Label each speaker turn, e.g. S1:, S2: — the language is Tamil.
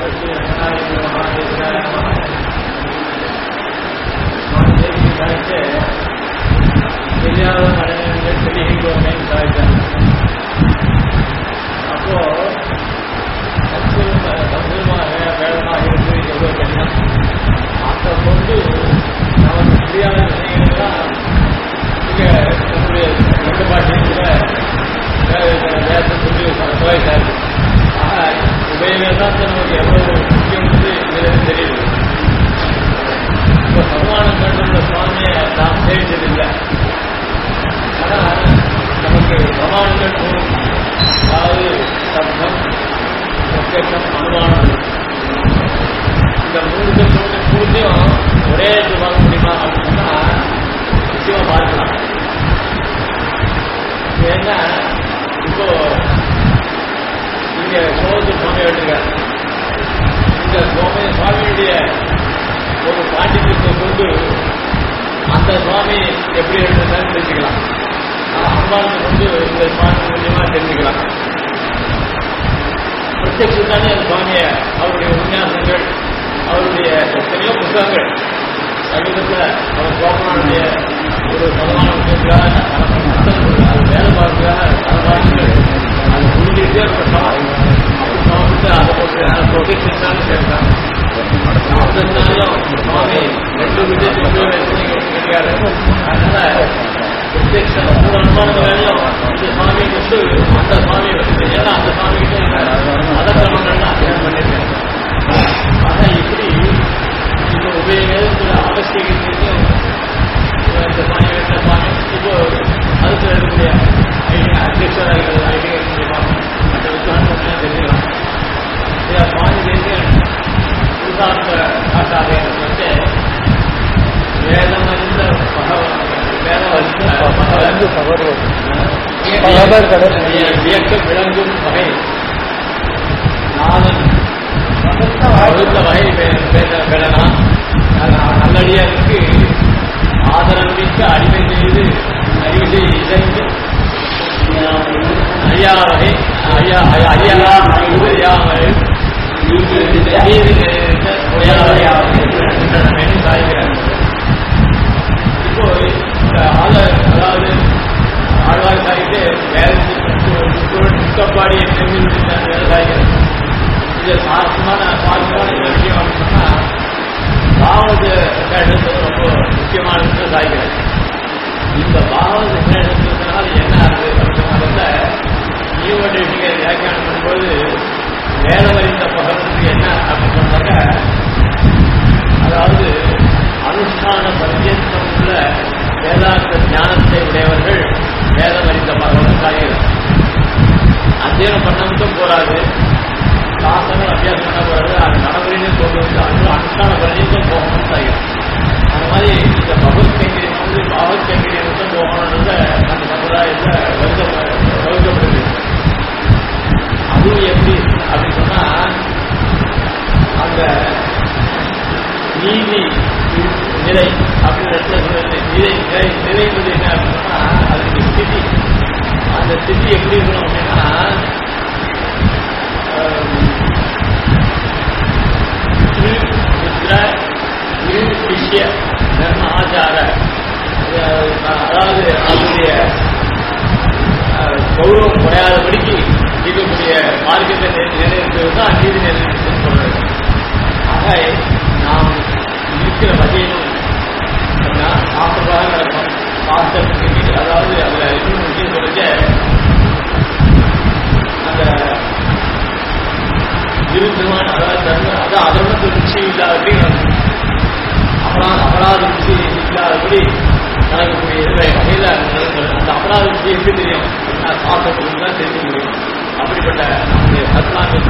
S1: தெரியாத நடைமுறைகள் தெரிகின்றோமேன்னு சாதித்தார். அப்போ சம்பூர்ணமாக வேதமாக இருந்து எவ்வளோ கடினம் அதை கொண்டு நமக்கு தெரியாத விஷயங்கள்லாம் இங்கே நம்முடைய ரெண்டு பாட்டியில் வேதத்தை சொல்லி சுவைத்தார். ஆக உபய வேதாந்தம் நமக்கு எவ்வளவு முக்கியம்னு இதில் தெரியுது. இப்போ சன்மானம் கண்டுள்ள சுவாமியை நாம் சேவிச்சதில்லை. ஆனால் நமக்கு பிரமாணங்கள் மூலம், அதாவது சப்தம், பிரத்யக்ஷம், அனுமானம், இந்த மூணுத்தையும் ஒரே இது பார்க்க முடியுமா அப்படின்னா நிச்சயமா பார்க்கலாம். ஏன்னா இப்போ இங்க சோதர் சுவாமி எடுத்துக்காரு. இந்த சுவாமியுடைய ஒரு பாண்டித்யத்தை கொண்டு அந்த சுவாமி எப்படி எழுதுனான்னு தெரிஞ்சுக்கலாம். அனுமானத்தை கொண்டு இந்த சுவாமி மூலியமா தெரிஞ்சுக்கலாம். பிரத்யக்ஷத்தானே அந்த சுவாமியை அவருடைய உபன்யாசங்கள், அவருடைய எத்தனையோ புத்தகங்கள் சமீபத்தில் அவர் கோபனுடைய ஒரு சதமான விஷயத்துக்காக அது வேலை பார்க்கிறதுக்காக சதமானங்கள் அது புரிஞ்சுக்கிட்டே இருக்கட்டும். அப்படி சமர்ப்பித்து அதை போட்டு ப்ரொடெக்ஷன் சேர்த்தாங்க. அதனாலும் சுவாமி ரெண்டு விஜயத்துக்காரு. அதனால பிரத்யக்ஷம் ஒரு அனுமானத்தை வேலையும் இந்த சுவாமி கொண்டு அந்த சுவாமி ஏன்னா அந்த சுவாமி கிட்ட மதக்கிரமங்கள்லாம் அத்தியானம் பண்ணியிருக்காங்க. ஆக இப்படி இப்போ உபய வேதத்தில் அவசியத்தையும் இந்த சுவாமி வேண்ட சுவாமி இப்போ அதுக்கு இருக்கக்கூடிய அத்தியட்சர்கள் ஐடிகள் மூலியமா மற்ற விசுவாசம் தெரிஞ்சுக்கலாம். சுவாமி தேசியம் புதுசார்ந்த காட்டாதே வந்து வேதம் அறிந்த வியக்க விளங்கும் வகை நாதன் அடுத்த வகை பெறலாம். நல்லடியாருக்கு ஆதரவிக்க அடிமை செய்து அறிவு செய்து இசைந்து ஐயா வகை சாய்கிறார். இப்போ அதாவது ஆழ்வார் சாய்க்கு வேதப்பாடி சாய்கிறார். இது சாஸ்திரமான விஷயம் அப்படின்னா பாவத எடுத்தது ரொம்ப முக்கியமான விஷயம் சாய்கிறார். இந்த பாவத எடுத்ததுனால என்ன ஆகுது அப்படின்னா ஈவடிஷிகை வியாக்கியானம் பண்ணும்போது வேதவரிந்த பகவத்துக்கு என்ன அப்படின்னு சொன்னாக்க, அதாவது அனுஷ்டான பரியந்தம் உள்ள வேதாந்த ஞானத்தை உடையவர்கள் வேதவரிந்த பகவன் சாய்கிறார். அத்தியானம் பண்ண மட்டும் போராது, சாசனம் அத்தியாசம் பண்ண போறாது, அது நடைமுறையிலும் கொண்டு வந்து அது அனுஷ்டான பரியந்தம் போகணும்னு சாய்கிறார். அந்த மாதிரி இந்த பகவத் கைங்கரியம் வந்து பாவத் கைங்கரியம் மட்டும் போகணுன்றத அந்த சமுதாயத்தில் வகுக்கப்படுது. அதுவும் எப்படி அப்படின்னு சொன்னா அந்த நீதி நிலை அப்படின்னு நிலைன்றது என்ன அப்படின்னா அதுக்கு ஸ்திதி. அந்த ஸ்திதி எப்படி இருக்கணும் அப்படின்னா சிஷ்ய தர்ம ஆச்சார, அதாவது அதனுடைய கௌரவம் குறையாதபடிக்கு இருக்கக்கூடிய மார்க்கத்தை நிலைநிறுத்துவது தான் நீதி நிலைநிறுத்தம் சொல்றது. ஆக நாம் இருக்கிற வகையிலும் சாப்பிட்றதாக நடக்கும். சாஸ்திரத்துக்கு அதாவது அதில் இன்னும் விஷயம் சொல்லிக்க அந்த விருத்தமான அதாவது அதான் அதர்மத்து ருச்சி இல்லாதபடி அபராத ருச்சி இல்லாதபடி நடக்கக்கூடிய வகையில் அந்த அபராத ருச்சி எப்படி தெரியும்? சாஸ்திரத்துக்கு தான் தெரிஞ்ச முடியும். அப்படிப்பட்ட நம்முடைய சத்மார்க்க